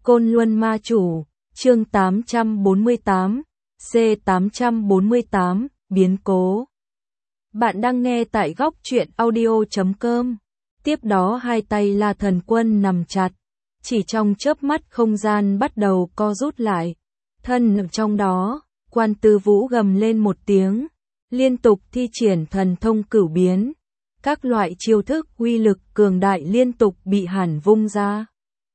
Côn Luân Ma Chủ, chương 848, C848, biến cố. Bạn đang nghe tại góc truyện audio.com. Tiếp đó hai tay La Thần Quân nằm chặt, chỉ trong chớp mắt không gian bắt đầu co rút lại. Thân trong đó, Quan Tư Vũ gầm lên một tiếng, liên tục thi triển thần thông cửu biến. Các loại chiêu thức uy lực cường đại liên tục bị hàn vung ra.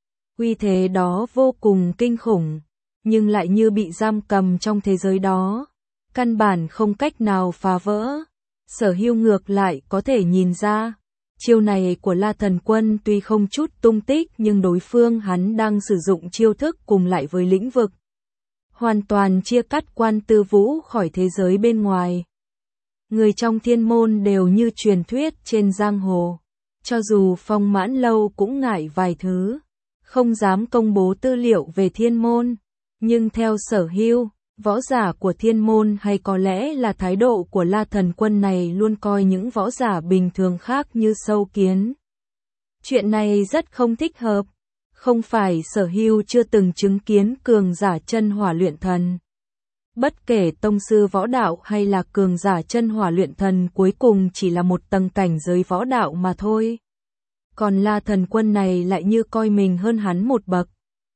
Uy thế đó vô cùng kinh khủng, nhưng lại như bị giam cầm trong thế giới đó, căn bản không cách nào phá vỡ. Sở Hưu ngược lại có thể nhìn ra, chiêu này của La Thần Quân tuy không chút tung tích nhưng đối phương hắn đang sử dụng chiêu thức cùng lại với lĩnh vực, hoàn toàn chia cắt Quan Tư Vũ khỏi thế giới bên ngoài. Người trong thiên môn đều như truyền thuyết trên giang hồ, cho dù Phong Mãn Lâu cũng ngại vài thứ, không dám công bố tư liệu về thiên môn, nhưng theo Sở Hưu, võ giả của thiên môn hay có lẽ là thái độ của La Thần Quân này luôn coi những võ giả bình thường khác như sâu kiến. Chuyện này rất không thích hợp, không phải Sở Hưu chưa từng chứng kiến cường giả chân hỏa luyện thần. Bất kể tông sư võ đạo hay là cường giả chân hỏa luyện thần cuối cùng chỉ là một tầng cảnh giới võ đạo mà thôi. Còn La Thần Quân này lại như coi mình hơn hắn một bậc.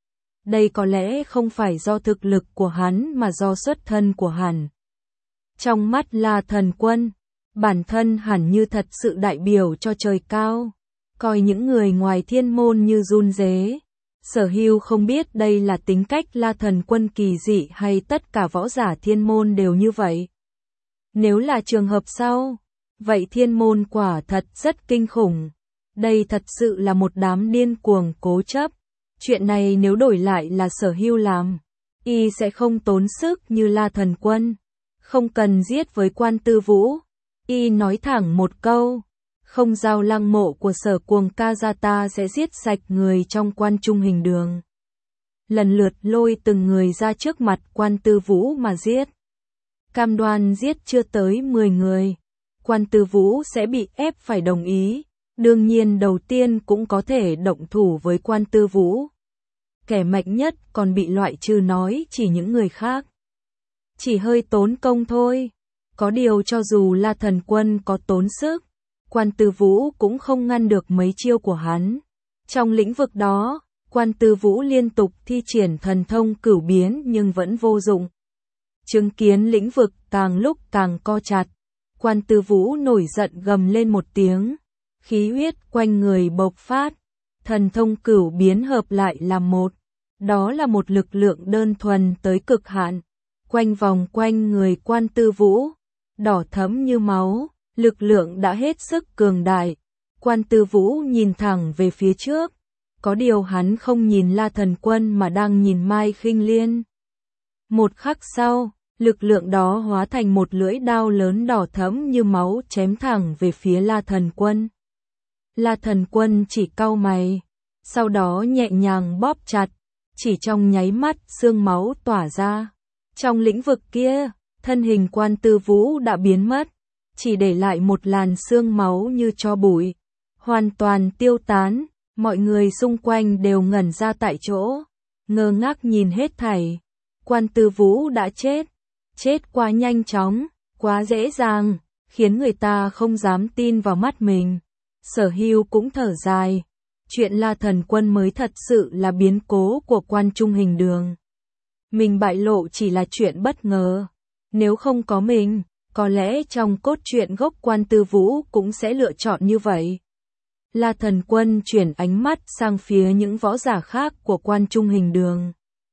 Đây có lẽ không phải do thực lực của hắn mà do xuất thân của hắn. Trong mắt La Thần Quân, bản thân hẳn như thật sự đại biểu cho trời cao, coi những người ngoài thiên môn như run rế. Sở Hưu không biết đây là tính cách La Thần Quân kỳ dị hay tất cả võ giả thiên môn đều như vậy. Nếu là trường hợp sau, vậy thiên môn quả thật rất kinh khủng. Đây thật sự là một đám điên cuồng cố chấp. Chuyện này nếu đổi lại là Sở Hưu làm, y sẽ không tốn sức như La Thần Quân. Không cần giết với Quan Tư Vũ, y nói thẳng một câu. Không giao lăng mộ của Sở Cuồng ca ra ta sẽ giết sạch người trong Quan Trung Hình Đường. Lần lượt lôi từng người ra trước mặt Quan Tư Vũ mà giết. Cam đoan giết chưa tới 10 người, Quan Tư Vũ sẽ bị ép phải đồng ý. Đương nhiên đầu tiên cũng có thể động thủ với Quan Tư Vũ. Kẻ mạnh nhất còn bị loại trừ nói chỉ những người khác. Chỉ hơi tốn công thôi. Có điều cho dù La Thần Quân có tốn sức, Quan Tư Vũ cũng không ngăn được mấy chiêu của hắn. Trong lĩnh vực đó, Quan Tư Vũ liên tục thi triển thần thông cửu biến nhưng vẫn vô dụng. Chứng kiến lĩnh vực càng lúc càng co chặt, Quan Tư Vũ nổi giận gầm lên một tiếng. Khí huyết quanh người bộc phát, thần thông cửu biến hợp lại làm một. Đó là một lực lượng đơn thuần tới cực hạn. Quanh vòng quanh người Quan Tư Vũ, đỏ thẫm như máu, lực lượng đã hết sức cường đại. Quan Tư Vũ nhìn thẳng về phía trước. Có điều hắn không nhìn La Thần Quân mà đang nhìn Mai Khinh Liên. Một khắc sau, lực lượng đó hóa thành một lưỡi đao lớn đỏ thẫm như máu chém thẳng về phía La Thần Quân. La Thần Quân chỉ cau mày, sau đó nhẹ nhàng bóp chặt, chỉ trong nháy mắt xương máu tỏa ra. Trong lĩnh vực kia, thân hình Quan Tư Vũ đã biến mất, chỉ để lại một làn xương máu như tro bụi, hoàn toàn tiêu tán. Mọi người xung quanh đều ngẩn ra tại chỗ, ngơ ngác nhìn hết thảy. Quan Tư Vũ đã chết quá nhanh chóng, quá dễ dàng, khiến người ta không dám tin vào mắt mình. Sở Hưu cũng thở dài, chuyện La Thần Quân mới thật sự là biến cố của Quan Trung Hình Đường. Mình bại lộ chỉ là chuyện bất ngờ, nếu không có mình, có lẽ trong cốt truyện gốc Quan Tư Vũ cũng sẽ lựa chọn như vậy. La Thần Quân chuyển ánh mắt sang phía những võ giả khác của Quan Trung Hình Đường.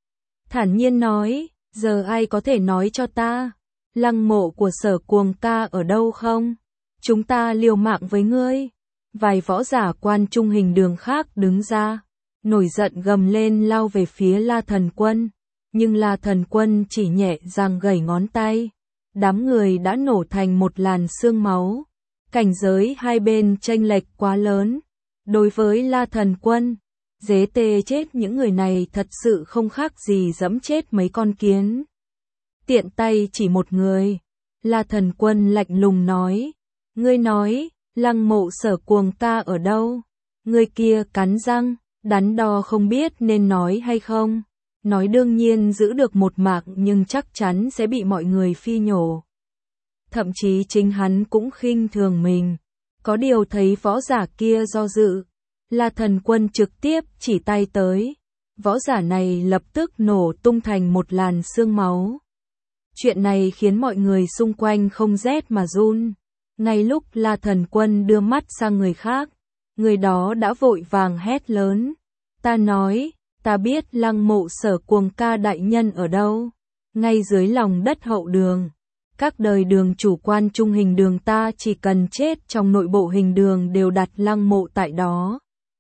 Thản nhiên nói, giờ ai có thể nói cho ta, lăng mộ của Sở Cuồng ca ở đâu không? Chúng ta liều mạng với ngươi. Vài võ giả Quan Trung Hình Đường khác đứng ra, nổi giận gầm lên lao về phía La Thần Quân, nhưng La Thần Quân chỉ nhẹ giang gẩy ngón tay, đám người đã nổ thành một làn xương máu. Cảnh giới hai bên chênh lệch quá lớn, đối với La Thần Quân, dế tê chết những người này thật sự không khác gì giẫm chết mấy con kiến. Tiện tay chỉ một người, La Thần Quân lạnh lùng nói, ngươi nói, lăng mộ Sở Cuồng ca ở đâu? Người kia cắn răng, Đắn đo không biết nên nói hay không. Nói đương nhiên giữ được một mạc nhưng chắc chắn sẽ bị mọi người phi nhổ. Thậm chí chính hắn cũng khinh thường mình. Có điều thấy võ giả kia do dự. La Thần Quân trực tiếp chỉ tay tới. Võ giả này lập tức nổ tung thành một làn sương máu. Chuyện này khiến mọi người xung quanh không rét mà run. Ngay lúc La Thần Quân đưa mắt sang người khác, người đó đã vội vàng hét lớn. Ta nói, ta biết Lăng Mộ Sở Cuồng Ca đại nhân ở đâu. Ngay dưới lòng đất hậu đường. Các đời đường chủ quan trung hình đường ta chỉ cần chết trong nội bộ hình đường đều đặt Lăng Mộ tại đó.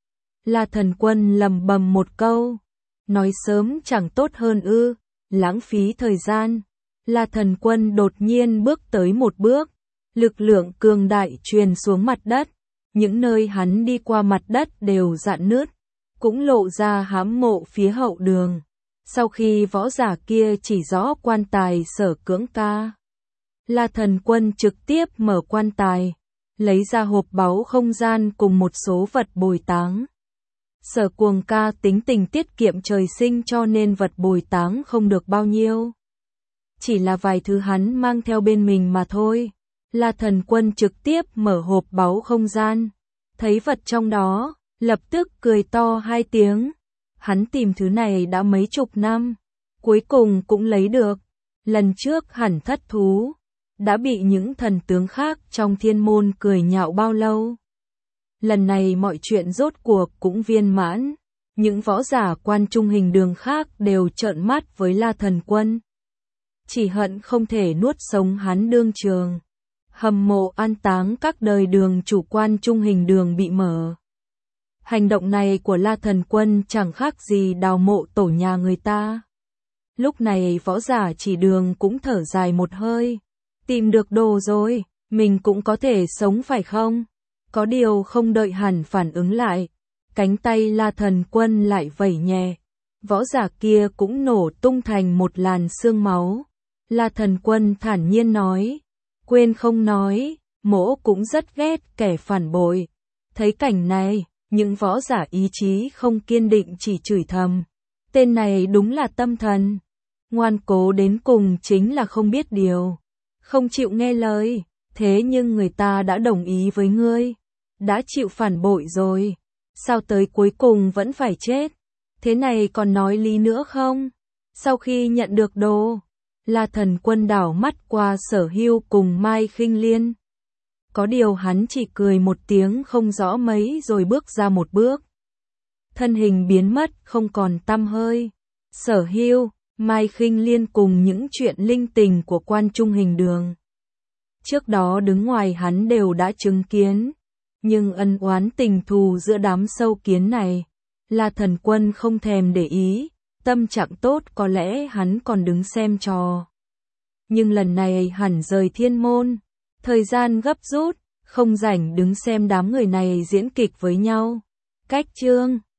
La Thần Quân lầm bầm một câu. Nói sớm chẳng tốt hơn ư, lãng phí thời gian. La Thần Quân đột nhiên bước tới một bước. Lực lượng cường đại truyền xuống mặt đất. Những nơi hắn đi qua mặt đất đều rạn nứt. Cũng lộ ra hám mộ phía hậu đường. Sau khi võ giả kia chỉ rõ quan tài Sở Cưỡng Ca, La Thần Quân trực tiếp mở quan tài, lấy ra hộp báu không gian cùng một số vật bồi táng. Sở Cuồng Ca tính tình tiết kiệm trời sinh cho nên vật bồi táng không được bao nhiêu. Chỉ là vài thứ hắn mang theo bên mình mà thôi. La Thần Quân trực tiếp mở hộp báu không gian, thấy vật trong đó, lập tức cười to hai tiếng. Hắn tìm thứ này đã mấy chục năm, cuối cùng cũng lấy được. Lần trước hẳn thất thú, đã bị những thần tướng khác trong thiên môn cười nhạo bao lâu. Lần này mọi chuyện rốt cuộc cũng viên mãn. Những võ giả quan trung hình đường khác đều trợn mắt với La Thần Quân. Chỉ hận không thể nuốt sống hắn đương trường. Hầm mộ an táng các đời đường chủ quan trung hình đường bị mở. Hành động này của La Thần Quân chẳng khác gì đào mộ tổ nhà người ta. Lúc này võ giả chỉ đường cũng thở dài một hơi. Tìm được đồ rồi, mình cũng có thể sống phải không? Có điều không đợi hẳn phản ứng lại. Cánh tay La Thần Quân lại vẩy nhẹ. Võ giả kia cũng nổ tung thành một làn sương máu. La Thần Quân thản nhiên nói. Quên không nói, mỗ cũng rất ghét kẻ phản bội. Thấy cảnh này, những võ giả ý chí không kiên định chỉ chửi thầm. Tên này đúng là tâm thần. Ngoan cố đến cùng chính là không biết điều. Không chịu nghe lời, thế nhưng người ta đã đồng ý với ngươi. Đã chịu phản bội rồi. Sao tới cuối cùng vẫn phải chết? Thế này còn nói lý nữa không? Sau khi nhận được đồ, La Thần Quân đảo mắt qua Sở Hưu cùng Mai Khinh Liên. Có điều hắn chỉ cười một tiếng không rõ mấy rồi bước ra một bước. Thân hình biến mất không còn tăm hơi. Sở Hưu, Mai Khinh Liên cùng những chuyện linh tình của quan trung hình đường. Trước đó đứng ngoài hắn đều đã chứng kiến. Nhưng ân oán tình thù giữa đám sâu kiến này, La Thần Quân không thèm để ý. Tâm trạng tốt có lẽ hắn còn đứng xem trò. Nhưng lần này hẳn rời thiên môn. Thời gian gấp rút, không rảnh đứng xem đám người này diễn kịch với nhau. Cách chương